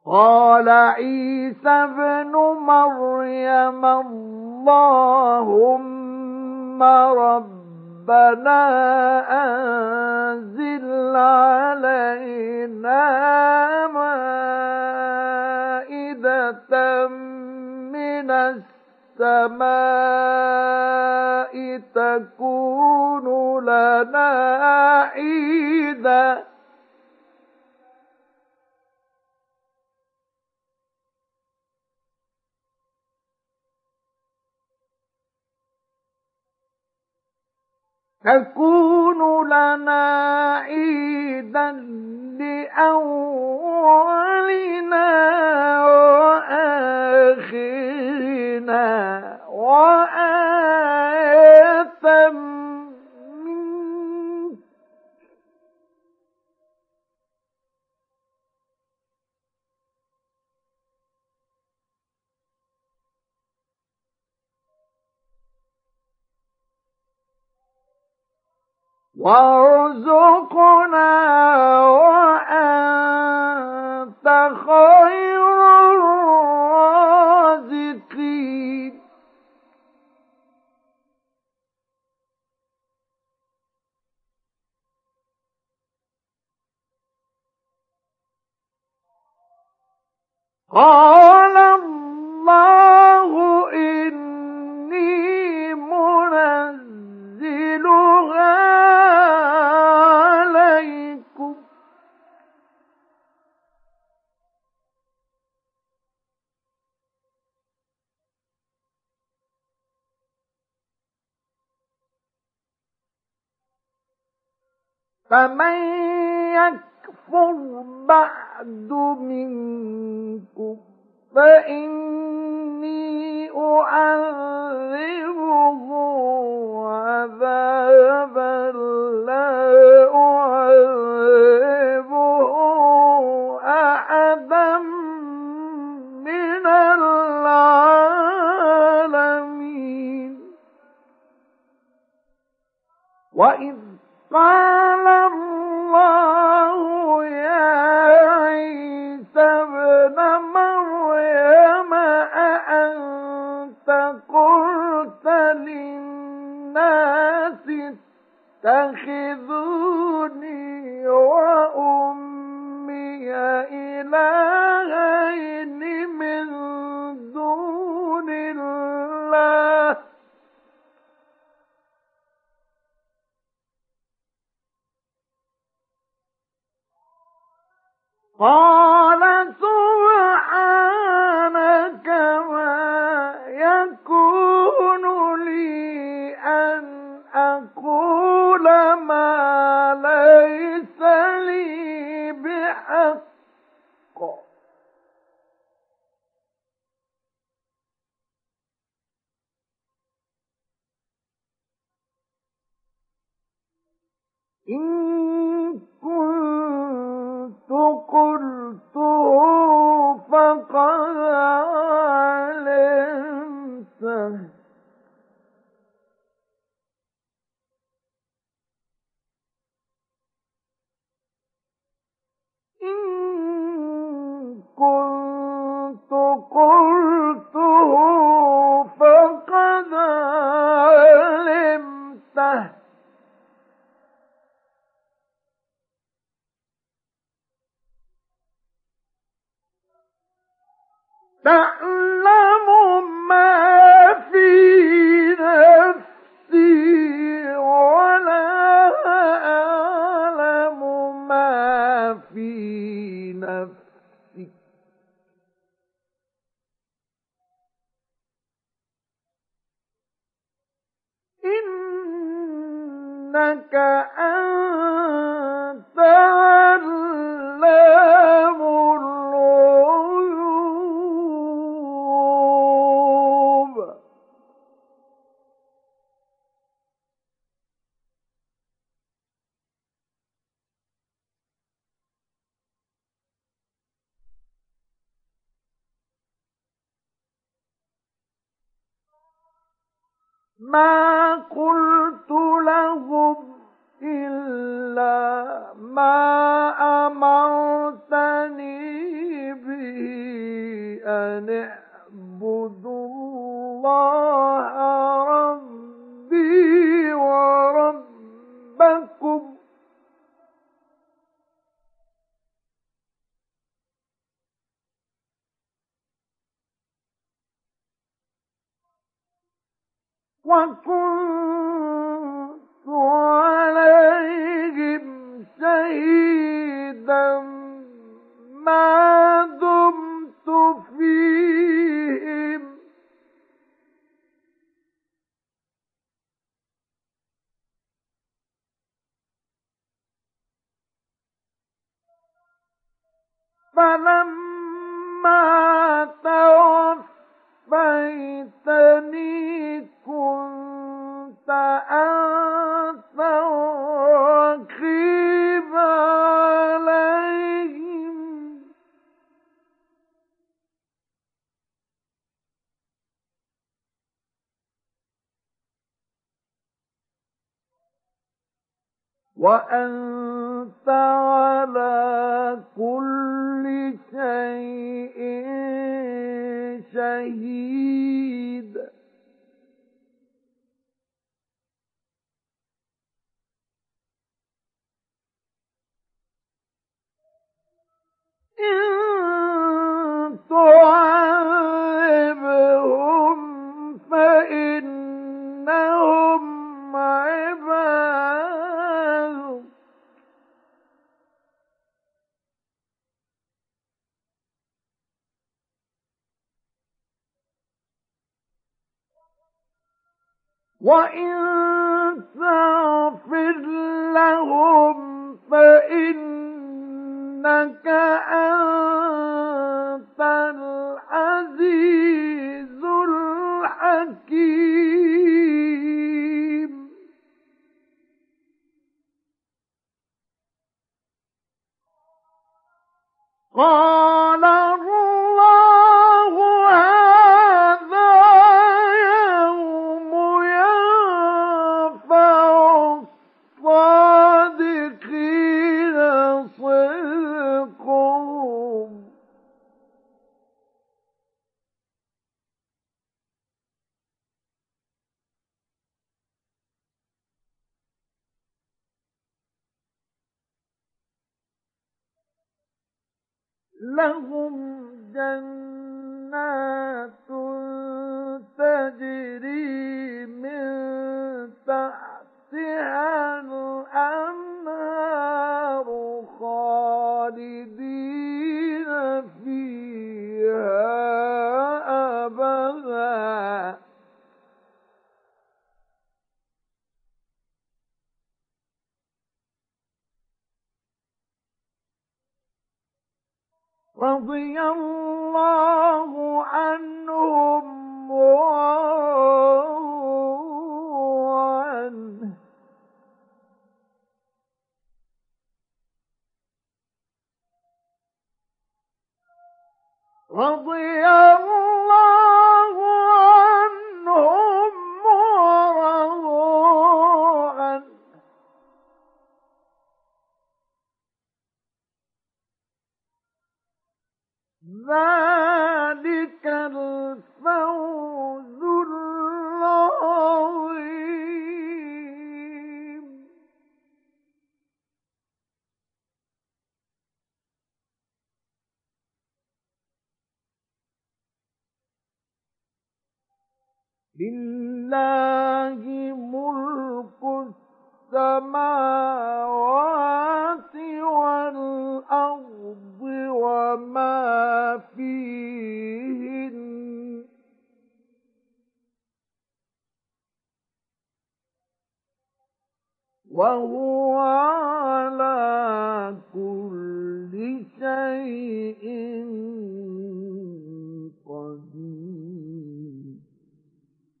قال عيسى ابن مريم اللهم ربنا أنزل علينا مائدة من السماء تكون لنا عيدا لأولنا وآخرنا وآية منك وارزقنا وأنت خير الرازقين قال الله إني منزلها عليكم فمن يكفر بعد منكم فإني أعذبه عذابا لا أعذبه أحدا من العالمين وإذ قال الله يا عيسى ابن مريم أأنت قلت للناس اتخذوني وأمي إلهين من دون الله قال سبحانك ما يكون لي أن أقول ما ليس لي بحق إن كنت قلته فقد علمته إن كنت قلته فقد علمته تعلم ما في نفسي ولا أعلم ما في نفسك إنك أنت علام الغيوب ما قلت لهم إلا ما أمرتني به أن اعبدوا الله ربي وربكم وكنت عليهم شهيدا ما دمت فيهم فلما توفيتني كنت أنت الرقيب عليهم وأنت على كل شيء شهيد إن تعذبهم فإنهم عباد وإن تغفر لهم فإنك أنت العزيز الحكيم قال الله هذا يوم ينفع الصادقين صدقهم لهم جنات تجري من تحتها الأنهار خالدين فيها أبدا رضي الله عنهم ورضوا عنه رضي الله عنهم ورضوا عنه ذلك الفوز العظيم لله ملك السماوات والأرض وما فيهن وهو